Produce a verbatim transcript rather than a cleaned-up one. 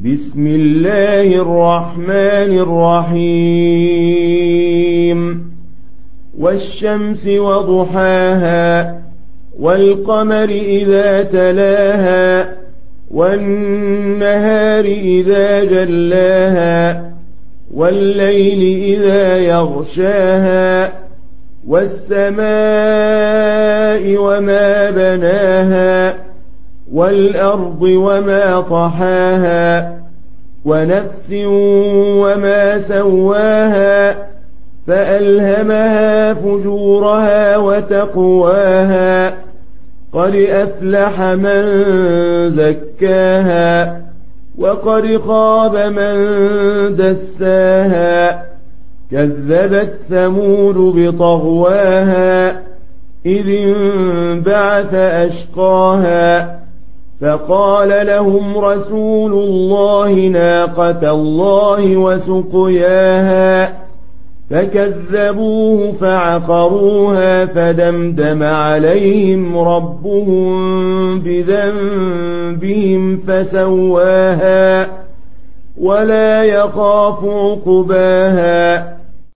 بسم الله الرحمن الرحيم والشمس وضحاها والقمر إذا تلاها والنهار إذا جلاها والليل إذا يغشاها والسماء وما بناها والأرض وما طحاها ونفس وما سواها فألهمها فجورها وتقواها قد أفلح من زكاها وقد خاب من دساها كذبت ثمود بطغواها إذ انبعث أشقاها فقال لهم رسول الله ناقة الله وسقياها فكذبوه فعقروها فدمدم عليهم ربهم بذنبهم فسواها ولا يخاف عقباها